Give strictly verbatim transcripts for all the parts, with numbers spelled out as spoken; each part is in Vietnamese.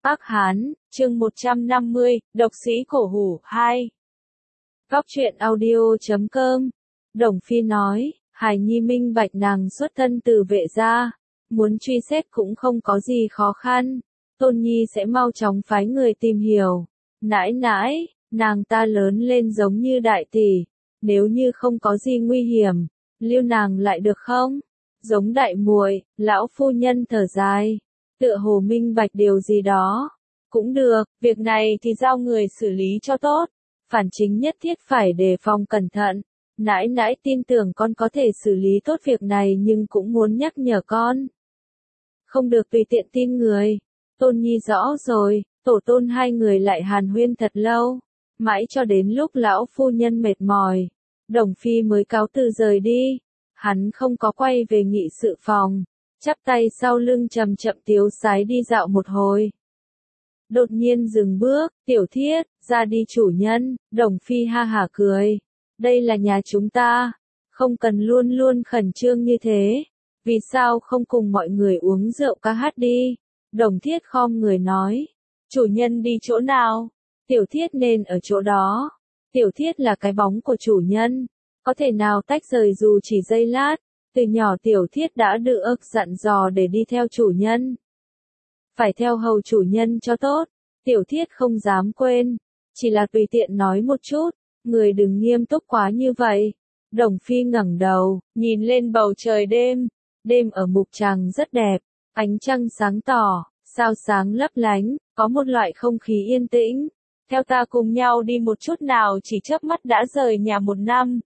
Ác Hán, chương một trăm năm mươi, Độc sĩ cổ hủ, hai. Góc truyện audio chấm com. Đồng Phi nói, Hải Nhi minh bạch nàng xuất thân từ Vệ gia, muốn truy xét cũng không có gì khó khăn, Tôn Nhi sẽ mau chóng phái người tìm hiểu. Nãi nãi, nàng ta lớn lên giống như đại tỷ, nếu như không có gì nguy hiểm, lưu nàng lại được không? Giống đại muội, lão phu nhân thở dài, tựa hồ minh bạch điều gì đó. Cũng được, việc này thì giao người xử lý cho tốt, phản chính nhất thiết phải đề phòng cẩn thận. Nãi nãi tin tưởng con có thể xử lý tốt việc này nhưng cũng muốn nhắc nhở con. Không được tùy tiện tin người. Tôn Nhi rõ rồi, tổ tôn hai người lại hàn huyên thật lâu, mãi cho đến lúc lão phu nhân mệt mỏi, Đồng Phi mới cáo từ rời đi. Hắn không có quay về nghị sự phòng, chắp tay sau lưng chậm chậm tiếu sái đi dạo một hồi. Đột nhiên dừng bước, Tiểu Thiết, ra đi chủ nhân. Đồng Phi ha hả cười. Đây là nhà chúng ta, không cần luôn luôn khẩn trương như thế. Vì sao không cùng mọi người uống rượu ca hát đi? Đồng Thiết khom người nói. Chủ nhân đi chỗ nào? Tiểu Thiết nên ở chỗ đó. Tiểu Thiết là cái bóng của chủ nhân, có thể nào tách rời dù chỉ giây lát. Từ nhỏ Tiểu Thiết đã được dặn dò để đi theo chủ nhân. Phải theo hầu chủ nhân cho tốt. Tiểu Thiết không dám quên, chỉ là tùy tiện nói một chút, người đừng nghiêm túc quá như vậy. Đồng Phi ngẩng đầu, nhìn lên bầu trời đêm. Đêm ở Mục Tràng rất đẹp, ánh trăng sáng tỏ, sao sáng lấp lánh, có một loại không khí yên tĩnh. Theo ta cùng nhau đi một chút nào, chỉ chớp mắt đã rời nhà một năm.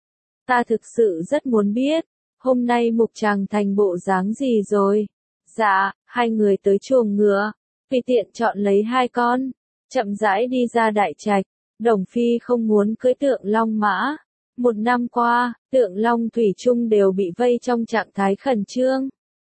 Ta thực sự rất muốn biết, hôm nay Mục Tràng thành bộ dáng gì rồi. Dạ, hai người tới chuồng ngựa, tùy tiện chọn lấy hai con, chậm rãi đi ra đại trạch. Đồng Phi không muốn cưỡi Tượng Long mã. Một năm qua, Tượng Long thủy chung đều bị vây trong trạng thái khẩn trương.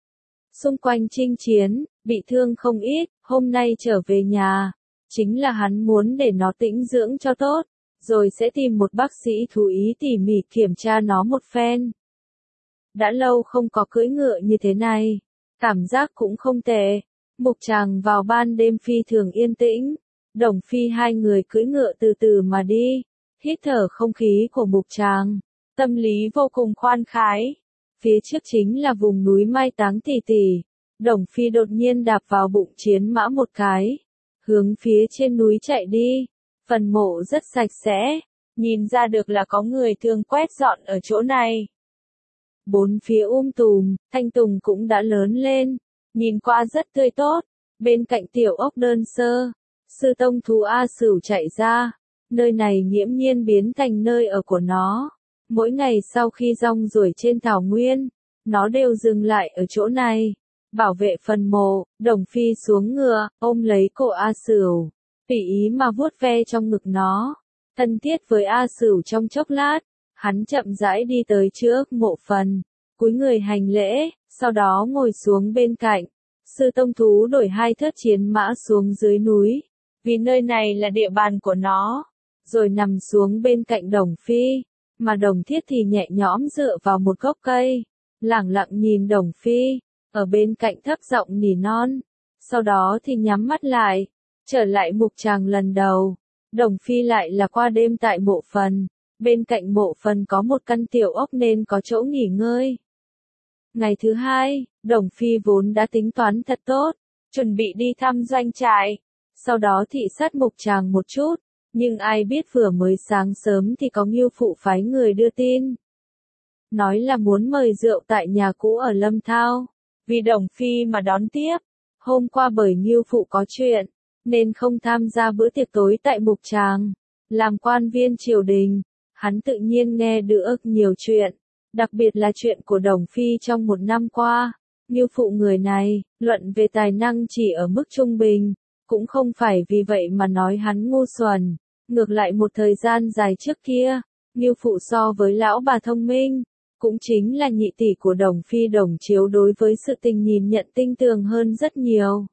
Xung quanh chinh chiến, bị thương không ít, hôm nay trở về nhà, chính là hắn muốn để nó tĩnh dưỡng cho tốt, rồi sẽ tìm một bác sĩ thú y tỉ mỉ kiểm tra nó một phen. Đã lâu không có cưỡi ngựa như thế này, cảm giác cũng không tệ. Mục Tràng vào ban đêm phi thường yên tĩnh, Đồng Phi hai người cưỡi ngựa từ từ mà đi, hít thở không khí của Mục Tràng, tâm lý vô cùng khoan khái. Phía trước chính là vùng núi Mai Táng Tỷ Tỷ. Đồng Phi đột nhiên đạp vào bụng chiến mã một cái, hướng phía trên núi chạy đi. Phần mộ rất sạch sẽ, nhìn ra được là có người thường quét dọn ở chỗ này. Bốn phía um tùm, thanh tùng cũng đã lớn lên, nhìn qua rất tươi tốt. Bên cạnh tiểu ốc đơn sơ, sư tông thú A Sửu chạy ra, nơi này nghiễm nhiên biến thành nơi ở của nó. Mỗi ngày sau khi rong ruổi trên thảo nguyên, nó đều dừng lại ở chỗ này, bảo vệ phần mộ. Đồng Phi xuống ngựa, ôm lấy cổ A Sửu, tùy ý mà vuốt ve trong ngực nó, thân thiết với A Sửu trong chốc lát. Hắn chậm rãi đi tới trước mộ phần, cúi người hành lễ, sau đó ngồi xuống bên cạnh. Sư tông thú đổi hai thớt chiến mã xuống dưới núi, vì nơi này là địa bàn của nó, rồi nằm xuống bên cạnh Đồng Phi, mà Đồng Thiết thì nhẹ nhõm dựa vào một gốc cây, lẳng lặng nhìn Đồng Phi, ở bên cạnh thấp giọng nỉ non, sau đó thì nhắm mắt lại, trở lại Mục Tràng lần đầu. Đồng Phi lại là qua đêm tại mộ phần, bên cạnh mộ phần có một căn tiểu ốc nên có chỗ nghỉ ngơi. Ngày thứ hai, Đồng Phi vốn đã tính toán thật tốt, chuẩn bị đi thăm doanh trại, sau đó thị sát Mục Tràng một chút, nhưng ai biết vừa mới sáng sớm thì có Ngưu Phụ phái người đưa tin. Nói là muốn mời rượu tại nhà cũ ở Lâm Thao, vì Đồng Phi mà đón tiếp. Hôm qua bởi Ngưu Phụ có chuyện, nên không tham gia bữa tiệc tối tại Mục Tràng. Làm quan viên triều đình, hắn tự nhiên nghe được nhiều chuyện, đặc biệt là chuyện của Đồng Phi trong một năm qua. Ngưu Phụ người này, luận về tài năng chỉ ở mức trung bình, cũng không phải vì vậy mà nói hắn ngu xuẩn. Ngược lại một thời gian dài trước kia, Ngưu Phụ so với lão bà thông minh, cũng chính là nhị tỷ của Đồng Phi Đồng Chiếu đối với sự tình nhìn nhận tinh tường hơn rất nhiều.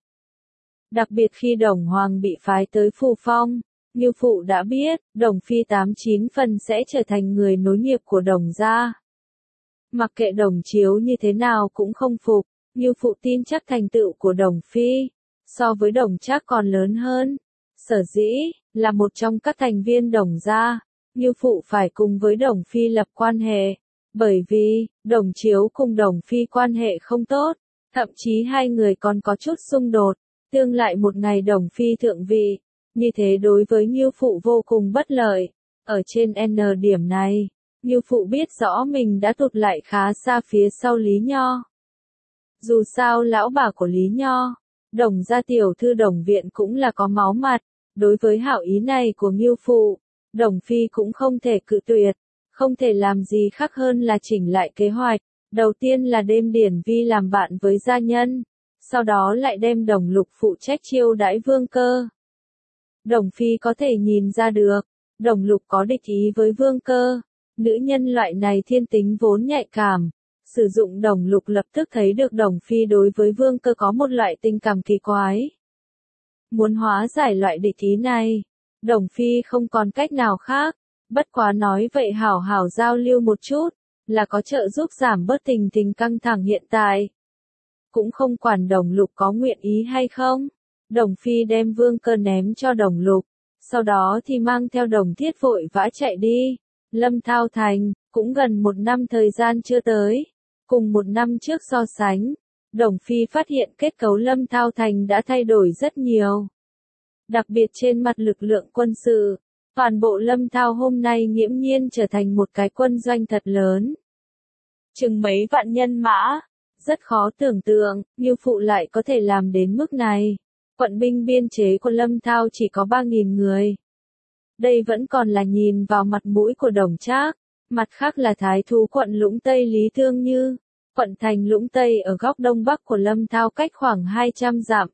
Đặc biệt khi Đồng Hoàng bị phái tới Phù Phong, Ngưu Phụ đã biết, Đồng Phi tám chín phần sẽ trở thành người nối nghiệp của Đồng gia. Mặc kệ Đồng Chiếu như thế nào cũng không phục, Ngưu Phụ tin chắc thành tựu của Đồng Phi, so với Đồng Trác còn lớn hơn. Sở dĩ, là một trong các thành viên Đồng gia, Ngưu Phụ phải cùng với Đồng Phi lập quan hệ. Bởi vì, Đồng Chiếu cùng Đồng Phi quan hệ không tốt, thậm chí hai người còn có chút xung đột, tương lại một ngày Đồng Phi thượng vị, như thế đối với Ngưu Phụ vô cùng bất lợi. Ở trên N điểm này, Ngưu Phụ biết rõ mình đã tụt lại khá xa phía sau Lý Nho. Dù sao lão bà của Lý Nho, Đồng gia tiểu thư Đồng viện cũng là có máu mặt, đối với hảo ý này của Ngưu Phụ, Đồng Phi cũng không thể cự tuyệt, không thể làm gì khác hơn là chỉnh lại kế hoạch. Đầu tiên là đem Điển Vi làm bạn với gia nhân, sau đó lại đem Đồng Lục phụ trách chiêu đãi Vương Cơ. Đồng Phi có thể nhìn ra được, Đồng Lục có địch ý với Vương Cơ, nữ nhân loại này thiên tính vốn nhạy cảm, sử dụng Đồng Lục lập tức thấy được Đồng Phi đối với Vương Cơ có một loại tình cảm kỳ quái. Muốn hóa giải loại địch ý này, Đồng Phi không còn cách nào khác, bất quá nói vậy hảo hảo giao lưu một chút, là có trợ giúp giảm bớt tình tình căng thẳng hiện tại. Cũng không quản Đồng Lục có nguyện ý hay không, Đồng Phi đem Vương Cơ ném cho Đồng Lục, sau đó thì mang theo Đồng Thiết vội vã chạy đi. Lâm Thao Thành, cũng gần một năm thời gian chưa tới, cùng một năm trước so sánh, Đồng Phi phát hiện kết cấu Lâm Thao Thành đã thay đổi rất nhiều. Đặc biệt trên mặt lực lượng quân sự, toàn bộ Lâm Thao hôm nay nghiễm nhiên trở thành một cái quân doanh thật lớn. Chừng mấy vạn nhân mã, rất khó tưởng tượng, Ngưu Phụ lại có thể làm đến mức này. Quận binh biên chế của Lâm Thao chỉ có ba nghìn người. Đây vẫn còn là nhìn vào mặt mũi của Đồng Trác, mặt khác là thái thú quận Lũng Tây Lý Thương Như. Quận thành Lũng Tây ở góc đông bắc của Lâm Thao cách khoảng hai trăm dặm.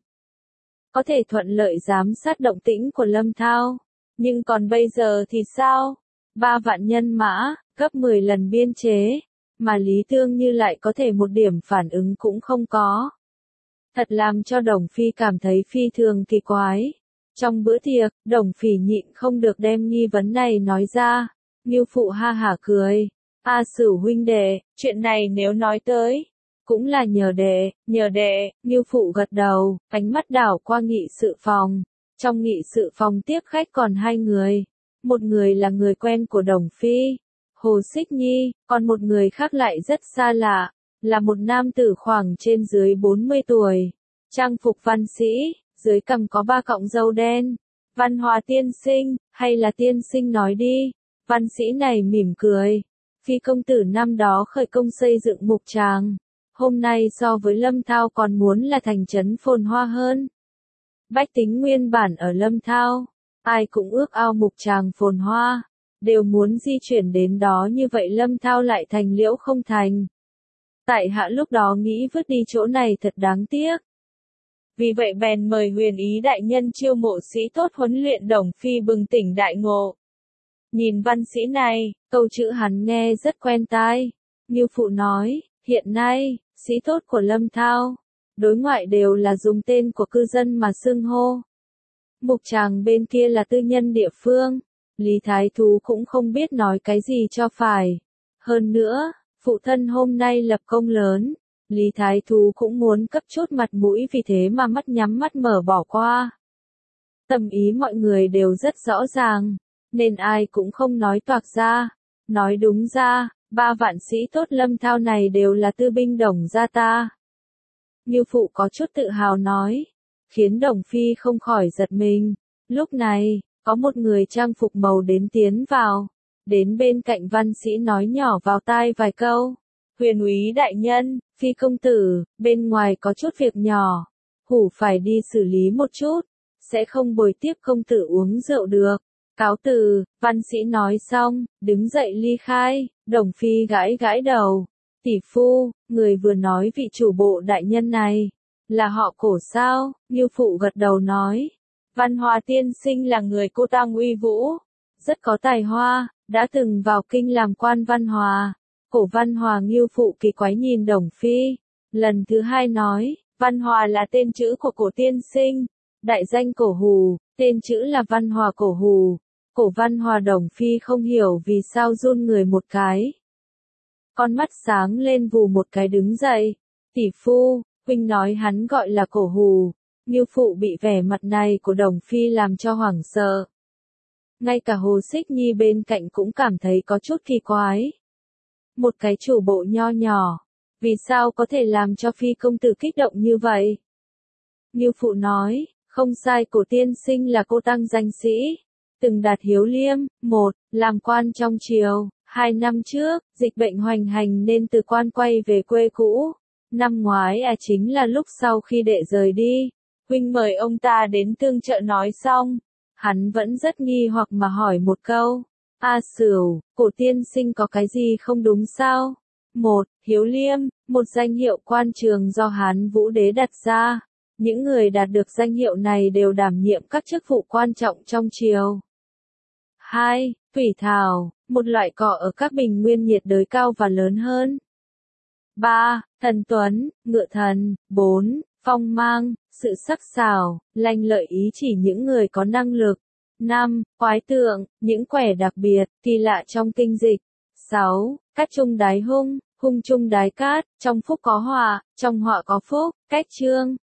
Có thể thuận lợi giám sát động tĩnh của Lâm Thao. Nhưng còn bây giờ thì sao? Ba vạn nhân mã, gấp mười lần biên chế, mà Lý Thương Như lại có thể một điểm phản ứng cũng không có. Thật làm cho Đồng Phi cảm thấy phi thường kỳ quái. Trong bữa tiệc, Đồng Phỉ nhịn không được đem nghi vấn này nói ra. Ngưu Phụ ha hả cười. A Sửu huynh đệ, chuyện này nếu nói tới, cũng là nhờ đệ, nhờ đệ. Ngưu Phụ gật đầu, ánh mắt đảo qua nghị sự phòng. Trong nghị sự phòng tiếp khách còn hai người. Một người là người quen của Đồng Phi, Hồ Xích Nhi, còn một người khác lại rất xa lạ, là một nam tử khoảng trên dưới bốn mươi tuổi. Trang phục văn sĩ, dưới cằm có ba cọng râu đen. Văn Hòa tiên sinh, hay là tiên sinh nói đi. Văn sĩ này mỉm cười. Phi công tử năm đó khởi công xây dựng Mục Tràng, hôm nay so với Lâm Thao còn muốn là thành trấn phồn hoa hơn. Bách tính nguyên bản ở Lâm Thao, ai cũng ước ao Mục Tràng phồn hoa, đều muốn di chuyển đến đó, như vậy Lâm Thao lại thành liễu không thành. Tại hạ lúc đó nghĩ vứt đi chỗ này thật đáng tiếc. Vì vậy bèn mời Huyền Ý đại nhân chiêu mộ sĩ tốt huấn luyện. Đồng Phi bừng tỉnh đại ngộ. Nhìn văn sĩ này, câu chữ hắn nghe rất quen tai. Ngưu Phụ nói, hiện nay, sĩ tốt của Lâm Thao, đối ngoại đều là dùng tên của cư dân mà xưng hô. Mục Tràng bên kia là tư nhân địa phương, Lý Thái Thú cũng không biết nói cái gì cho phải. Hơn nữa, phụ thân hôm nay lập công lớn, Lý Thái Thú cũng muốn cấp chút mặt mũi, vì thế mà mắt nhắm mắt mở bỏ qua. Tâm ý mọi người đều rất rõ ràng, nên ai cũng không nói toạc ra. Nói đúng ra, ba vạn sĩ tốt Lâm Thao này đều là tư binh Đồng gia ta. Ngưu Phụ có chút tự hào nói, khiến Đồng Phi không khỏi giật mình. Lúc này, có một người trang phục màu đến tiến vào, đến bên cạnh văn sĩ nói nhỏ vào tai vài câu. Huyền úy đại nhân, Phi công tử, bên ngoài có chút việc nhỏ, hủ phải đi xử lý một chút, sẽ không bồi tiếp công tử uống rượu được. Cáo từ, văn sĩ nói xong, đứng dậy ly khai. Đồng Phi gãi gãi đầu. Tỷ phu, người vừa nói vị chủ bộ đại nhân này, là họ Cổ sao? Ngưu Phụ gật đầu nói. Văn Hòa tiên sinh là người cô tang uy vũ, rất có tài hoa, đã từng vào kinh làm quan Văn Hòa. Cổ Văn Hòa. Ngưu Phụ kỳ quái nhìn Đồng Phi, lần thứ hai nói, Văn Hòa là tên chữ của Cổ tiên sinh, đại danh Cổ Hù, tên chữ là Văn Hòa Cổ Hù. Cổ Văn Hòa. Đồng Phi không hiểu vì sao run người một cái. Con mắt sáng lên vù một cái đứng dậy. Tỷ phu, huynh nói hắn gọi là Cổ Hù, Ngưu Phụ bị vẻ mặt này của Đồng Phi làm cho hoảng sợ. Ngay cả Hồ Xích Nhi bên cạnh cũng cảm thấy có chút kỳ quái. Một cái chủ bộ nho nhỏ, vì sao có thể làm cho Phi công tử kích động như vậy? Ngưu Phụ nói, không sai, Cổ tiên sinh là cô tăng danh sĩ, từng đạt hiếu liêm, một, làm quan trong triều, hai năm trước, dịch bệnh hoành hành nên từ quan quay về quê cũ. Năm ngoái à chính là lúc sau khi đệ rời đi, huynh mời ông ta đến tương trợ nói xong. Hắn vẫn rất nghi hoặc mà hỏi một câu. A Sửu, Cổ tiên sinh có cái gì không đúng sao? Một, hiếu liêm, một danh hiệu quan trường do Hán Vũ Đế đặt ra. Những người đạt được danh hiệu này đều đảm nhiệm các chức vụ quan trọng trong triều. Hai, thủy thảo, một loại cỏ ở các bình nguyên nhiệt đới cao và lớn hơn. Ba, thần tuấn, ngựa thần. Bốn, phong mang, sự sắc sảo, lanh lợi ý chỉ những người có năng lực. Năm, quái tượng, những quẻ đặc biệt, kỳ lạ trong kinh dịch. Sáu, cát trung đái hung, hung trung đái cát, trong phúc có họa, trong họa có phúc. Cách chương